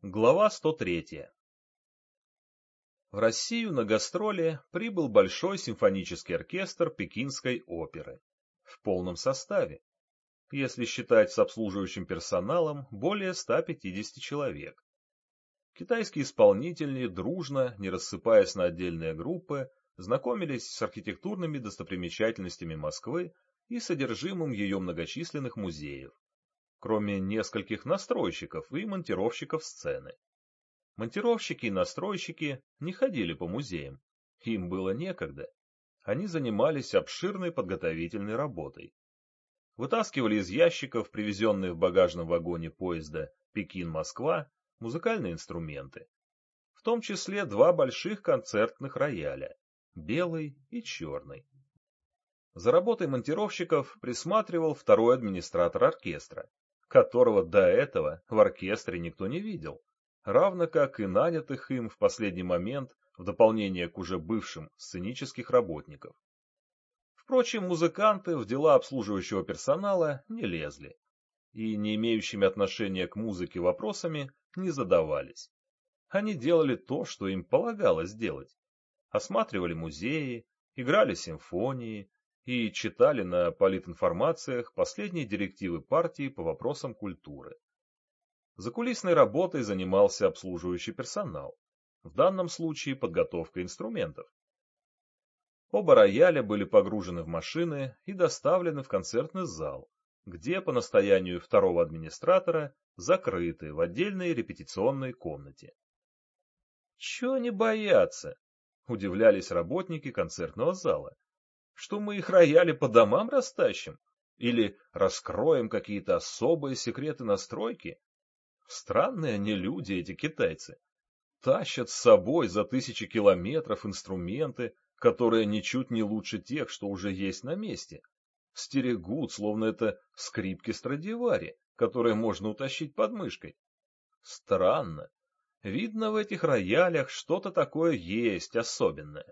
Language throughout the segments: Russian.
Глава 103. В Россию на гастроли прибыл Большой симфонический оркестр Пекинской оперы в полном составе, если считать с обслуживающим персоналом более 150 человек. Китайские исполнители дружно, не рассыпаясь на отдельные группы, знакомились с архитектурными достопримечательностями Москвы и содержимым ее многочисленных музеев, кроме нескольких настройщиков и монтировщиков сцены. Монтировщики и настройщики не ходили по музеям, им было некогда. Они занимались обширной подготовительной работой. Вытаскивали из ящиков, привезенные в багажном вагоне поезда Пекин-Москва, музыкальные инструменты, в том числе два больших концертных рояля, белый и черный. За работой монтировщиков присматривал второй администратор оркестра, которого до этого в оркестре никто не видел, равно как и нанятых им в последний момент в дополнение к уже бывшим сценических работников. Впрочем, музыканты в дела обслуживающего персонала не лезли и не имеющими отношения к музыке вопросами не задавались. Они делали то, что им полагалось делать. Осматривали музеи, играли симфонии и читали на политинформациях последние директивы партии по вопросам культуры. Закулисной работой занимался обслуживающий персонал, в данном случае подготовкой инструментов. Оба рояля были погружены в машины и доставлены в концертный зал, где по настоянию второго администратора закрыты в отдельной репетиционной комнате. «Чего они боятся?» — удивлялись работники концертного зала. «Что мы их рояли по домам растащим? Или раскроем какие-то особые секреты настройки? Странные они люди, эти китайцы. Тащат с собой за тысячи километров инструменты, которые ничуть не лучше тех, что уже есть на месте. Стерегут, словно это скрипки Страдивари, которые можно утащить под мышкой. Странно. Видно, в этих роялях что-то такое есть особенное».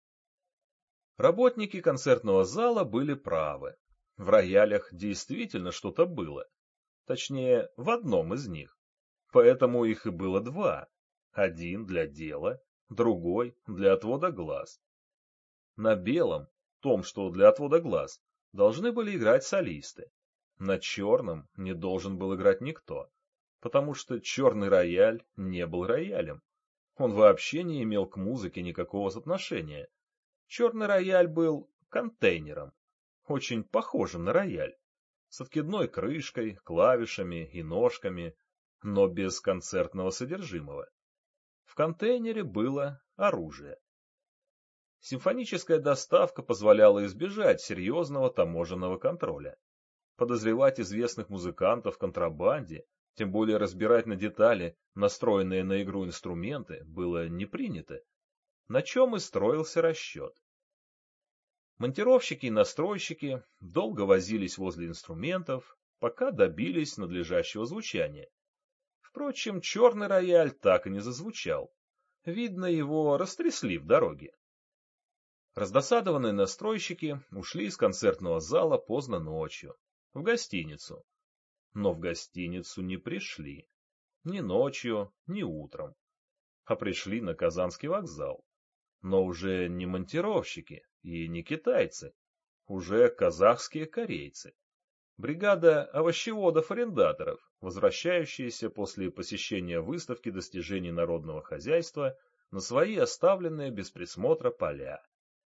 Работники концертного зала были правы. В роялях действительно что-то было. Точнее, в одном из них. Поэтому их и было два. Один для дела, другой для отвода глаз. На белом, том, что для отвода глаз, должны были играть солисты. На черном не должен был играть никто, потому что черный рояль не был роялем. Он вообще не имел к музыке никакого отношения. Черный рояль был контейнером, очень похожим на рояль, с откидной крышкой, клавишами и ножками, но без концертного содержимого. В контейнере было оружие. Симфоническая доставка позволяла избежать серьезного таможенного контроля. Подозревать известных музыкантов в контрабанде, тем более разбирать на детали настроенные на игру инструменты, было не принято, на чем и строился расчет. Монтировщики и настройщики долго возились возле инструментов, пока добились надлежащего звучания. Впрочем, черный рояль так и не зазвучал. Видно, его растрясли в дороге. Раздосадованные настройщики ушли из концертного зала поздно ночью, в гостиницу. Но в гостиницу не пришли. Ни ночью, ни утром. А пришли на Казанский вокзал. Но уже не монтировщики и не китайцы. Уже казахские корейцы. Бригада овощеводов-арендаторов, возвращающиеся после посещения выставки достижений народного хозяйства на свои оставленные без присмотра поля.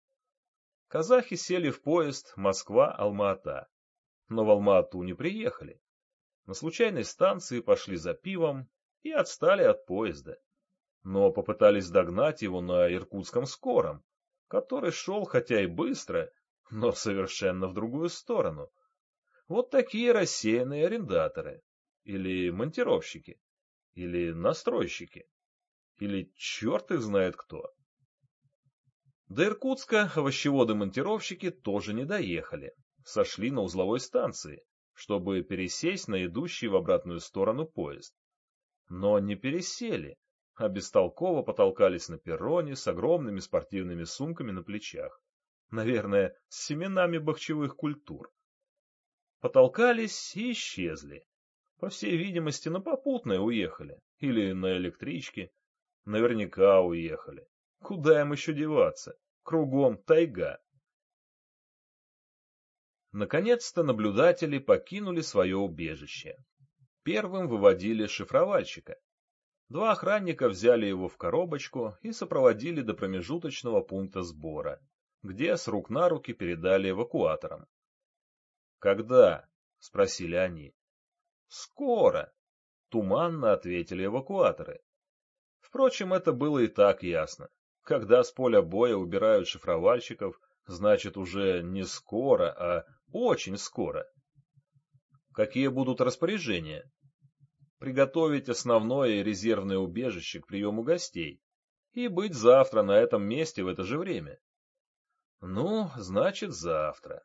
Казахи сели в поезд Москва-Алма-Ата, но в Алма-Ату не приехали. На случайной станции пошли за пивом и отстали от поезда, но попытались догнать его на иркутском скором, который шел хотя и быстро, но совершенно в другую сторону. Вот такие рассеянные арендаторы, или монтировщики, или настройщики, или черт их знает кто. До Иркутска овощеводы-монтировщики тоже не доехали, сошли на узловой станции, чтобы пересесть на идущий в обратную сторону поезд. Но не пересели, а бестолково потолкались на перроне с огромными спортивными сумками на плечах, наверное, с семенами бахчевых культур. Потолкались и исчезли. По всей видимости, на попутное уехали. Или на электричке. Наверняка уехали. Куда им еще деваться? Кругом тайга. Наконец-то наблюдатели покинули свое убежище. Первым выводили шифровальщика. Два охранника взяли его в коробочку и сопроводили до промежуточного пункта сбора, где с рук на руки передали эвакуаторам. «Когда?» — спросили они. «Скоро», — туманно ответили эвакуаторы. Впрочем, это было и так ясно. Когда с поля боя убирают шифровальщиков, значит уже не скоро, а очень скоро. Какие будут распоряжения? Приготовить основное и резервное убежище к приему гостей и быть завтра на этом месте в это же время. Ну, значит, завтра.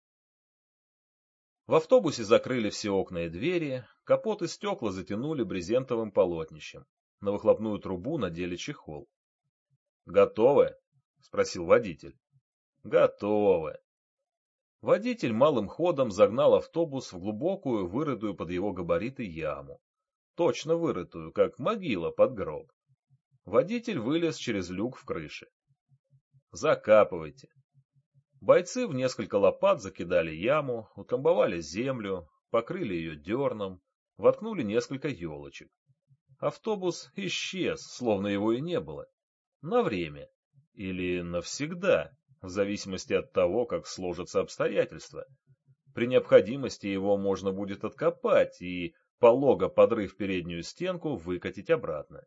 В автобусе закрыли все окна и двери, капот и стекла затянули брезентовым полотнищем. На выхлопную трубу надели чехол. «Готовы?» — спросил водитель. «Готовы». Водитель малым ходом загнал автобус в глубокую, вырытую под его габариты яму. Точно вырытую, как могила под гроб. Водитель вылез через люк в крыше. «Закапывайте». Бойцы в несколько лопат закидали яму, утрамбовали землю, покрыли ее дерном, воткнули несколько елочек. Автобус исчез, словно его и не было. На время. Или навсегда, в зависимости от того, как сложатся обстоятельства. При необходимости его можно будет откопать и, полого подрыв переднюю стенку, выкатить обратно.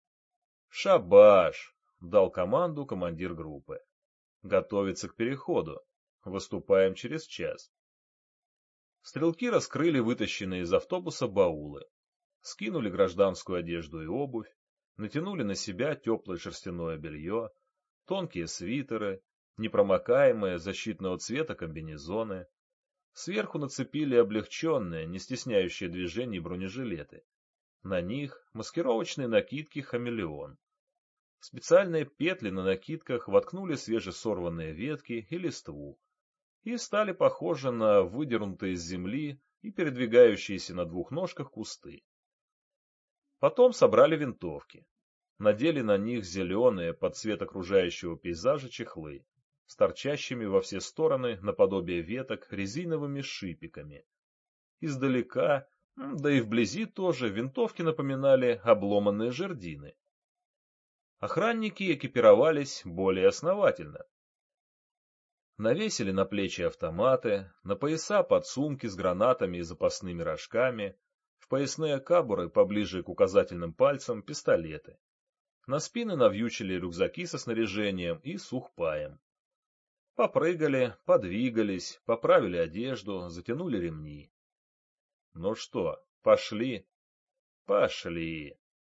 «Шабаш!» — дал команду командир группы. «Готовиться к переходу. Выступаем через час». Стрелки раскрыли вытащенные из автобуса баулы, скинули гражданскую одежду и обувь, натянули на себя теплое шерстяное белье, тонкие свитеры, непромокаемые защитного цвета комбинезоны. Сверху нацепили облегченные, не стесняющие движений бронежилеты. На них маскировочные накидки «Хамелеон». Специальные петли на накидках воткнули свежесорванные ветки и листву и стали похожи на выдернутые из земли и передвигающиеся на двух ножках кусты. Потом собрали винтовки, надели на них зеленые под цвет окружающего пейзажа чехлы с торчащими во все стороны наподобие веток резиновыми шипиками. Издалека, да и вблизи тоже, винтовки напоминали обломанные жердины. Охранники экипировались более основательно. Навесили на плечи автоматы, на пояса подсумки с гранатами и запасными рожками, в поясные кабуры поближе к указательным пальцам пистолеты. На спины навьючили рюкзаки со снаряжением и сухпаем. Попрыгали, подвигались, поправили одежду, затянули ремни. Ну что, пошли? Пошли.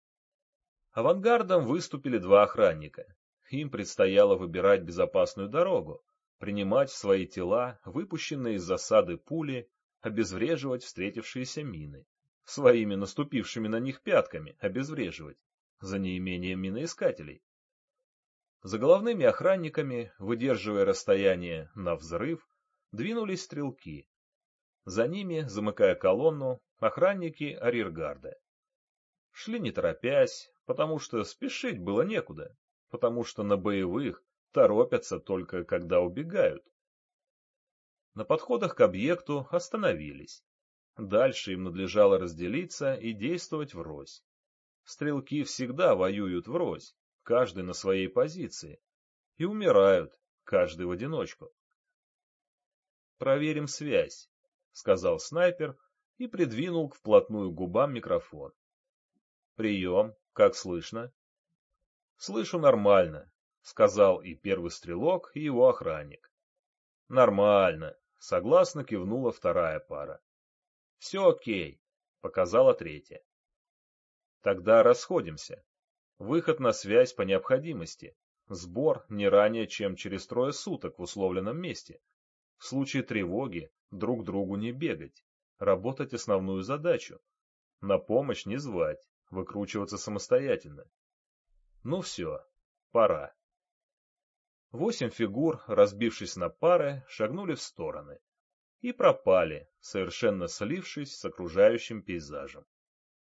Авангардом выступили два охранника. Им предстояло выбирать безопасную дорогу, принимать в свои тела выпущенные из засады пули, обезвреживать встретившиеся мины, своими наступившими на них пятками обезвреживать, за неимением миноискателей. За головными охранниками, выдерживая расстояние на взрыв, двинулись стрелки. За ними, замыкая колонну, охранники арьергарда. Шли не торопясь, потому что спешить было некуда, потому что на боевых торопятся только когда убегают. На подходах к объекту остановились. Дальше им надлежало разделиться и действовать врозь. Стрелки всегда воюют врозь, каждый на своей позиции, и умирают, каждый в одиночку. «Проверим связь», — сказал снайпер и придвинул вплотную к губам микрофон. «Прием, как слышно?» «Слышу нормально», — сказал и первый стрелок, и его охранник. «Нормально», — согласно кивнула вторая пара. «Все окей», — показала третья. «Тогда расходимся. Выход на связь по необходимости. Сбор не ранее, чем через 3 суток в условленном месте. В случае тревоги друг другу не бегать, работать основную задачу. На помощь не звать, выкручиваться самостоятельно. Ну все, пора». 8 фигур, разбившись на пары, шагнули в стороны. и пропали, совершенно слившись с окружающим пейзажем.